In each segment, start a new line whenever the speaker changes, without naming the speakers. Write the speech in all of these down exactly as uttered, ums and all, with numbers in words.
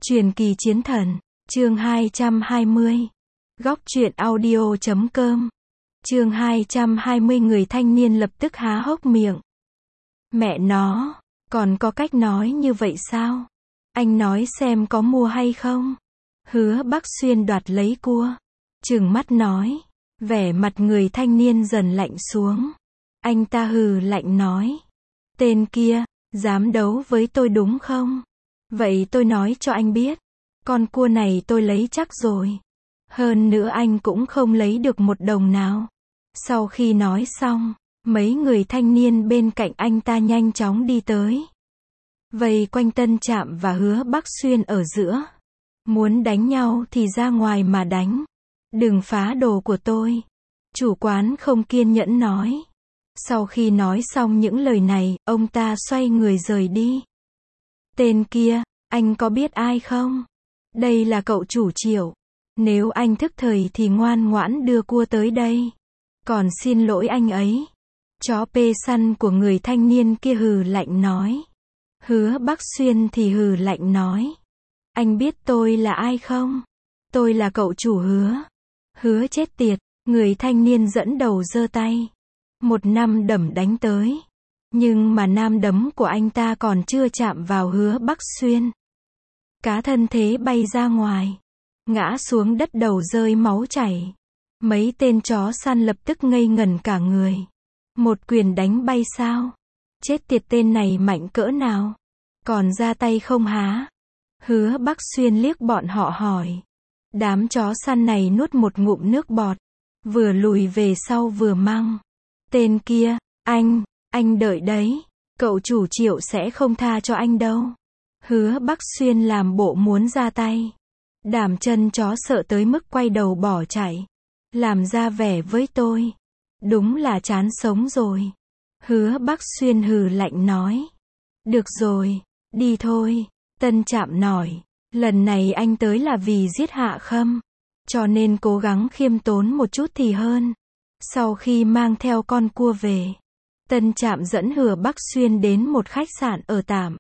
Truyền kỳ chiến thần, chương hai trăm hai mươi. Góc truyện audio chấm com. Chương hai trăm hai mươi người thanh niên lập tức há hốc miệng. Mẹ nó, còn có cách nói như vậy sao? Anh nói xem có mua hay không? Hứa Bắc Xuyên đoạt lấy cua, trừng mắt nói. Vẻ mặt người thanh niên dần lạnh xuống. Anh ta hừ lạnh nói. Tên kia, dám đấu với tôi đúng không? Vậy tôi nói cho anh biết, con cua này tôi lấy chắc rồi. Hơn nữa anh cũng không lấy được một đồng nào. Sau khi nói xong, mấy người thanh niên bên cạnh anh ta nhanh chóng đi tới, vây quanh Tân Trạm và Hứa Bắc Xuyên ở giữa. Muốn đánh nhau thì ra ngoài mà đánh, đừng phá đồ của tôi. Chủ quán không kiên nhẫn nói. Sau khi nói xong những lời này, ông ta xoay người rời đi. Tên kia, anh có biết ai không? Đây là cậu chủ Triệu. Nếu anh thức thời thì ngoan ngoãn đưa cua tới đây. Còn xin lỗi anh ấy. Chó pê săn của người thanh niên kia hừ lạnh nói. Hứa Bắc Xuyên thì hừ lạnh nói. Anh biết tôi là ai không? Tôi là cậu chủ Hứa. Hứa chết tiệt, người thanh niên dẫn đầu giơ tay. Một nam đấm đánh tới. Nhưng mà nam đấm của anh ta còn chưa chạm vào Hứa Bắc Xuyên. Cá thân thế bay ra ngoài, ngã xuống đất đầu rơi máu chảy. Mấy tên chó săn lập tức ngây ngẩn cả người. Một quyền đánh bay sao? Chết tiệt, tên này mạnh cỡ nào? Còn ra tay không há? Hứa Bắc Xuyên liếc bọn họ hỏi. Đám chó săn này nuốt một ngụm nước bọt, vừa lùi về sau vừa mang. Tên kia, anh, anh đợi đấy. Cậu chủ Triệu sẽ không tha cho anh đâu. Hứa Bắc Xuyên làm bộ muốn ra tay. Đám chân chó sợ tới mức quay đầu bỏ chạy. Làm ra vẻ với tôi. Đúng là chán sống rồi. Hứa Bắc Xuyên hừ lạnh nói. Được rồi, đi thôi. Tân Trạm nói. Lần này anh tới là vì giết Hạ Khâm, cho nên cố gắng khiêm tốn một chút thì hơn. Sau khi mang theo con cua về, Tân Trạm dẫn Hứa Bắc Xuyên đến một khách sạn ở tạm.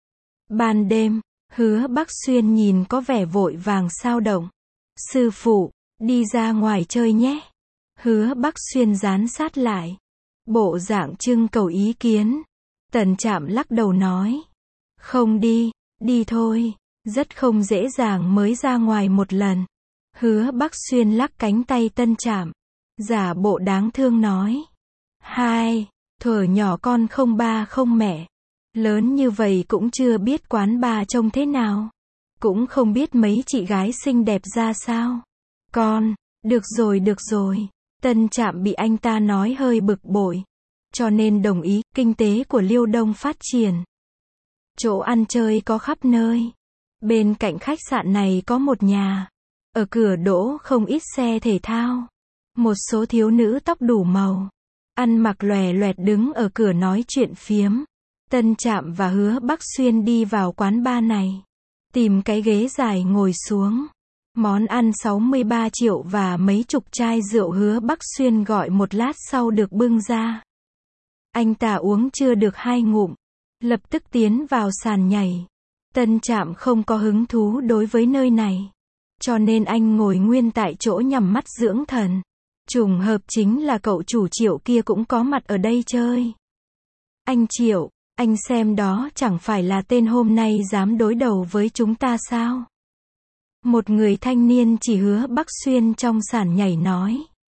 Ban đêm, Hứa Bắc Xuyên nhìn có vẻ vội vàng sao động. Sư phụ, đi ra ngoài chơi nhé. Hứa Bắc Xuyên dán sát lại, bộ dạng trưng cầu ý kiến. Tân Trạm lắc đầu nói. Không đi, đi thôi. Rất không dễ dàng mới ra ngoài một lần. Hứa Bắc Xuyên lắc cánh tay Tân Trạm, giả bộ đáng thương nói. Hai, thuở nhỏ con không ba không mẹ. Lớn như vậy cũng chưa biết quán bar trông thế nào. Cũng không biết mấy chị gái xinh đẹp ra sao. Con, được rồi được rồi. Tân Trạm bị anh ta nói hơi bực bội, cho nên đồng ý. Kinh tế của Liêu Đông phát triển, chỗ ăn chơi có khắp nơi. Bên cạnh khách sạn này có một nhà, ở cửa đỗ không ít xe thể thao. Một số thiếu nữ tóc đủ màu, ăn mặc lòe loẹt đứng ở cửa nói chuyện phiếm. Tân Trạm và Hứa Bắc Xuyên đi vào quán bar này, tìm cái ghế dài ngồi xuống. Món ăn sáu mươi ba triệu và mấy chục chai rượu Hứa Bắc Xuyên gọi một lát sau được bưng ra. Anh ta uống chưa được hai ngụm, lập tức tiến vào sàn nhảy. Tân Trạm không có hứng thú đối với nơi này, cho nên anh ngồi nguyên tại chỗ nhắm mắt dưỡng thần. Trùng hợp chính là cậu chủ Triệu kia cũng có mặt ở đây chơi. Anh Triệu, anh xem đó chẳng phải là tên hôm nay dám đối đầu với chúng ta sao? Một người thanh niên chỉ Hứa Bắc Xuyên trong sàn nhảy nói.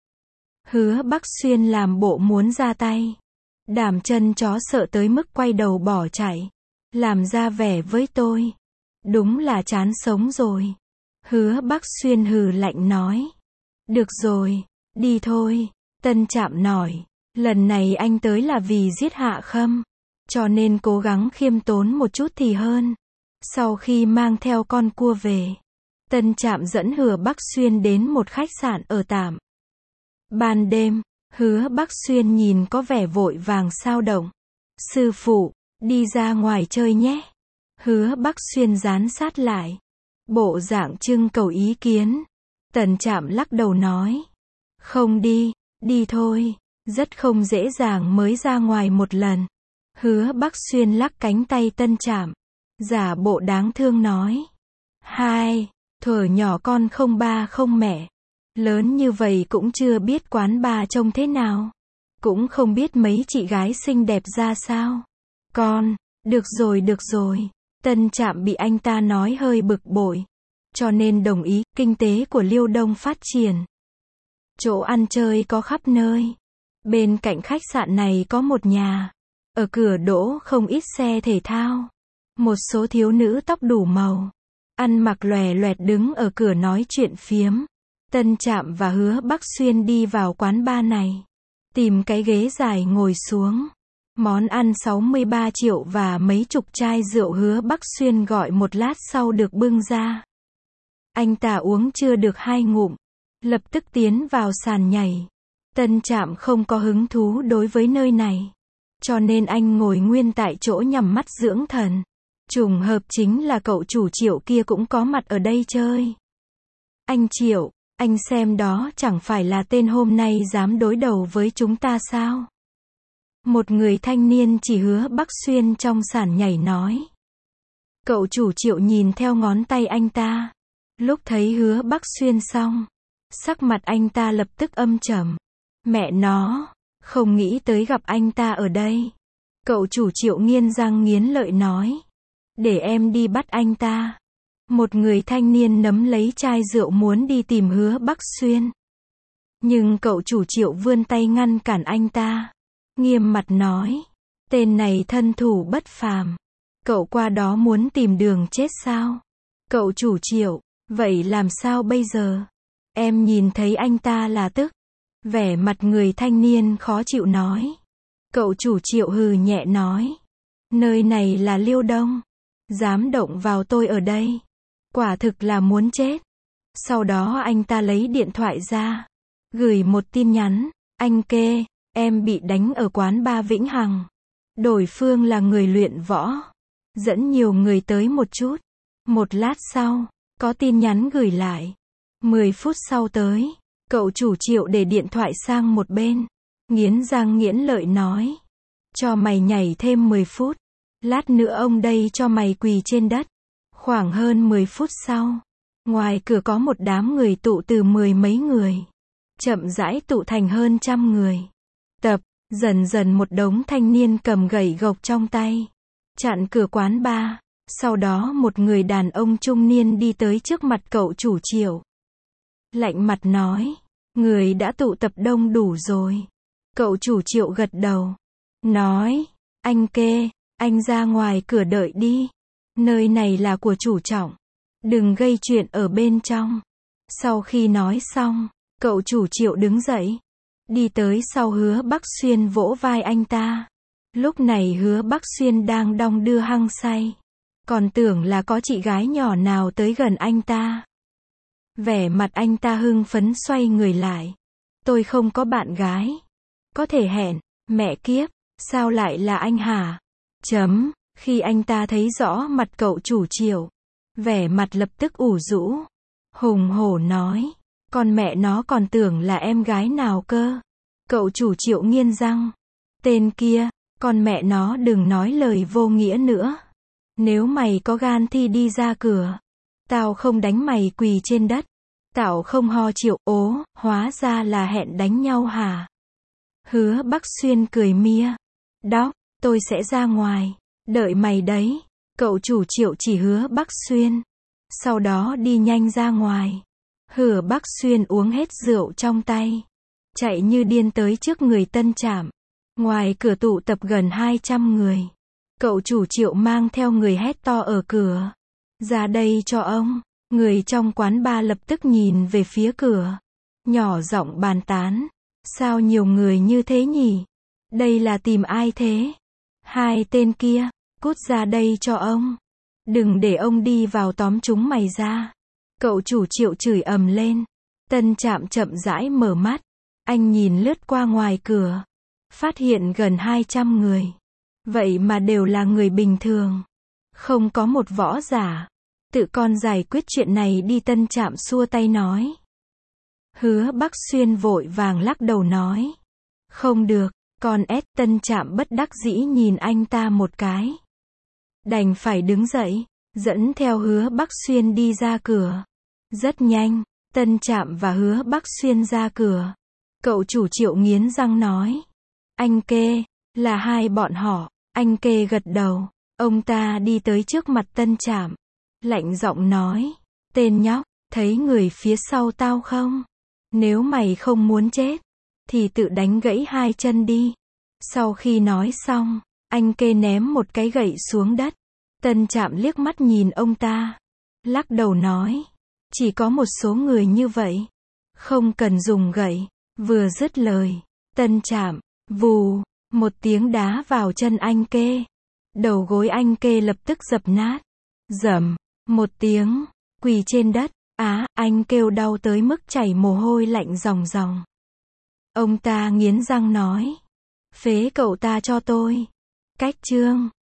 Hứa Bắc Xuyên làm bộ muốn ra tay. Đám chân chó sợ tới mức quay đầu bỏ chạy. Làm ra vẻ với tôi. Đúng là chán sống rồi. Hứa Bắc Xuyên hừ lạnh nói. Được rồi, đi thôi. Tân Trạm nói. Lần này anh tới là vì giết Hạ Khâm, cho nên cố gắng khiêm tốn một chút thì hơn. Sau khi mang theo con cua về, Tân Trạm dẫn Hứa Bắc Xuyên đến một khách sạn ở tạm. Ban đêm, Hứa Bắc Xuyên nhìn có vẻ vội vàng sao động. Sư phụ, đi ra ngoài chơi nhé. Hứa Bắc Xuyên dán sát lại, bộ dạng trưng cầu ý kiến. Tân Trạm lắc đầu nói. Không đi, đi thôi. Rất không dễ dàng mới ra ngoài một lần. Hứa Bắc Xuyên lắc cánh tay Tân Trạm, giả bộ đáng thương nói. Hai, thuở nhỏ con không ba không mẹ. Lớn như vậy cũng chưa biết quán bar trông thế nào. Cũng không biết mấy chị gái xinh đẹp ra sao. Con, được rồi được rồi. Tân Trạm bị anh ta nói hơi bực bội. Cho nên đồng ý, kinh tế của Liêu Đông phát triển. Chỗ ăn chơi có khắp nơi. Bên cạnh khách sạn này có một nhà. Ở cửa đỗ không ít xe thể thao. Một số thiếu nữ tóc đủ màu. Ăn mặc lòe loẹt đứng ở cửa nói chuyện phiếm. Tân Trạm và Hứa Bắc Xuyên đi vào quán bar này. Tìm cái ghế dài ngồi xuống. Món ăn sáu mươi ba triệu và mấy chục chai rượu Hứa Bắc Xuyên gọi một lát sau được bưng ra. Anh ta uống chưa được hai ngụm. Lập tức tiến vào sàn nhảy. Tân Trạm không có hứng thú đối với nơi này. Cho nên anh ngồi nguyên tại chỗ nhắm mắt dưỡng thần. Trùng hợp chính là cậu chủ Triệu kia cũng có mặt ở đây chơi. Anh Triệu, anh xem đó chẳng phải là tên hôm nay dám đối đầu với chúng ta sao? Một người thanh niên chỉ Hứa Bắc Xuyên trong sàn nhảy nói. Cậu chủ Triệu nhìn theo ngón tay anh ta. Lúc thấy Hứa Bắc Xuyên xong, sắc mặt anh ta lập tức âm trầm. Mẹ nó, không nghĩ tới gặp anh ta ở đây. Cậu chủ Triệu nghiến răng nghiến lợi nói. Để em đi bắt anh ta. Một người thanh niên nắm lấy chai rượu muốn đi tìm Hứa Bắc Xuyên. Nhưng cậu chủ Triệu vươn tay ngăn cản anh ta. Nghiêm mặt nói. Tên này thân thủ bất phàm. Cậu qua đó muốn tìm đường chết sao? Cậu chủ Triệu, vậy làm sao bây giờ? Em nhìn thấy anh ta là tức. Vẻ mặt người thanh niên khó chịu nói. Cậu chủ Triệu hừ nhẹ nói. Nơi này là Liêu Đông. Dám động vào tôi ở đây. Quả thực là muốn chết. Sau đó anh ta lấy điện thoại ra. Gửi một tin nhắn. Anh kê, em bị đánh ở quán bar Vĩnh Hằng. Đối phương là người luyện võ. Dẫn nhiều người tới một chút. Một lát sau, có tin nhắn gửi lại. Mười phút sau tới. Cậu chủ Triệu để điện thoại sang một bên. Nghiến răng nghiến lợi nói. Cho mày nhảy thêm mười phút. Lát nữa ông đây cho mày quỳ trên đất. Khoảng hơn mười phút sau. Ngoài cửa có một đám người tụ từ mười mấy người. Chậm rãi tụ thành hơn trăm người. Tập, dần dần một đống thanh niên cầm gậy gộc trong tay. Chặn cửa quán bar. Sau đó một người đàn ông trung niên đi tới trước mặt cậu chủ Triệu. Lạnh mặt nói. Người đã tụ tập đông đủ rồi. Cậu chủ Triệu gật đầu. Nói. Anh kê, anh ra ngoài cửa đợi đi. Nơi này là của chủ trọng. Đừng gây chuyện ở bên trong. Sau khi nói xong, cậu chủ Triệu đứng dậy. Đi tới sau Hứa Bắc Xuyên vỗ vai anh ta. Lúc này Hứa Bắc Xuyên đang đong đưa hăng say. Còn tưởng là có chị gái nhỏ nào tới gần anh ta. Vẻ mặt anh ta hưng phấn xoay người lại. Tôi không có bạn gái. Có thể hẹn, mẹ kiếp, sao lại là anh hả? Chấm, khi anh ta thấy rõ mặt cậu chủ Triệu. Vẻ mặt lập tức ủ rũ. Hùng hổ nói. Con mẹ nó còn tưởng là em gái nào cơ. Cậu chủ Triệu nghiến răng. Tên kia, con mẹ nó đừng nói lời vô nghĩa nữa. Nếu mày có gan thì đi ra cửa. Tao không đánh mày quỳ trên đất. Tao không ho Triệu ố, hóa ra là hẹn đánh nhau hả? Hứa Bắc Xuyên cười mia. Đó, tôi sẽ ra ngoài. Đợi mày đấy. Cậu chủ Triệu chỉ Hứa Bắc Xuyên. Sau đó đi nhanh ra ngoài. Hứa Bắc Xuyên uống hết rượu trong tay. Chạy như điên tới trước người Tân Trạm. Ngoài cửa tụ tập gần hai trăm người. Cậu chủ Triệu mang theo người hét to ở cửa. Ra đây cho ông. Người trong quán bar lập tức nhìn về phía cửa. Nhỏ giọng bàn tán. Sao nhiều người như thế nhỉ? Đây là tìm ai thế? Hai tên kia. Cút ra đây cho ông. Đừng để ông đi vào tóm chúng mày ra. Cậu chủ Triệu chửi ầm lên. Tân Trạm chậm rãi mở mắt. Anh nhìn lướt qua ngoài cửa. Phát hiện gần hai trăm người. Vậy mà đều là người bình thường. Không có một võ giả. Tự con giải quyết chuyện này đi. Tân Trạm xua tay nói. Hứa Bắc Xuyên vội vàng lắc đầu nói. Không được, con ép. Tân Trạm bất đắc dĩ nhìn anh ta một cái. Đành phải đứng dậy. dẫn theo Hứa Bắc Xuyên đi ra cửa. Rất nhanh, Tân Trạm và Hứa Bắc Xuyên ra cửa. Cậu chủ Triệu nghiến răng nói. Anh Kê, là hai bọn họ. Anh Kê gật đầu. Ông ta đi tới trước mặt Tân Trạm. Lạnh giọng nói. Tên nhóc, thấy người phía sau tao không? Nếu mày không muốn chết, thì tự đánh gãy hai chân đi. Sau khi nói xong, anh Kê ném một cái gậy xuống đất. Tân Trạm liếc mắt nhìn ông ta. Lắc đầu nói. Chỉ có một số người như vậy. Không cần dùng gậy. Vừa dứt lời, Tân Trạm, vù, một tiếng đá vào chân anh Kê. Đầu gối anh Kê lập tức dập nát. Rầm, một tiếng, quỳ trên đất. Á, anh kêu đau tới mức chảy mồ hôi lạnh ròng ròng. Ông ta nghiến răng nói. Phế cậu ta cho tôi. Cách chương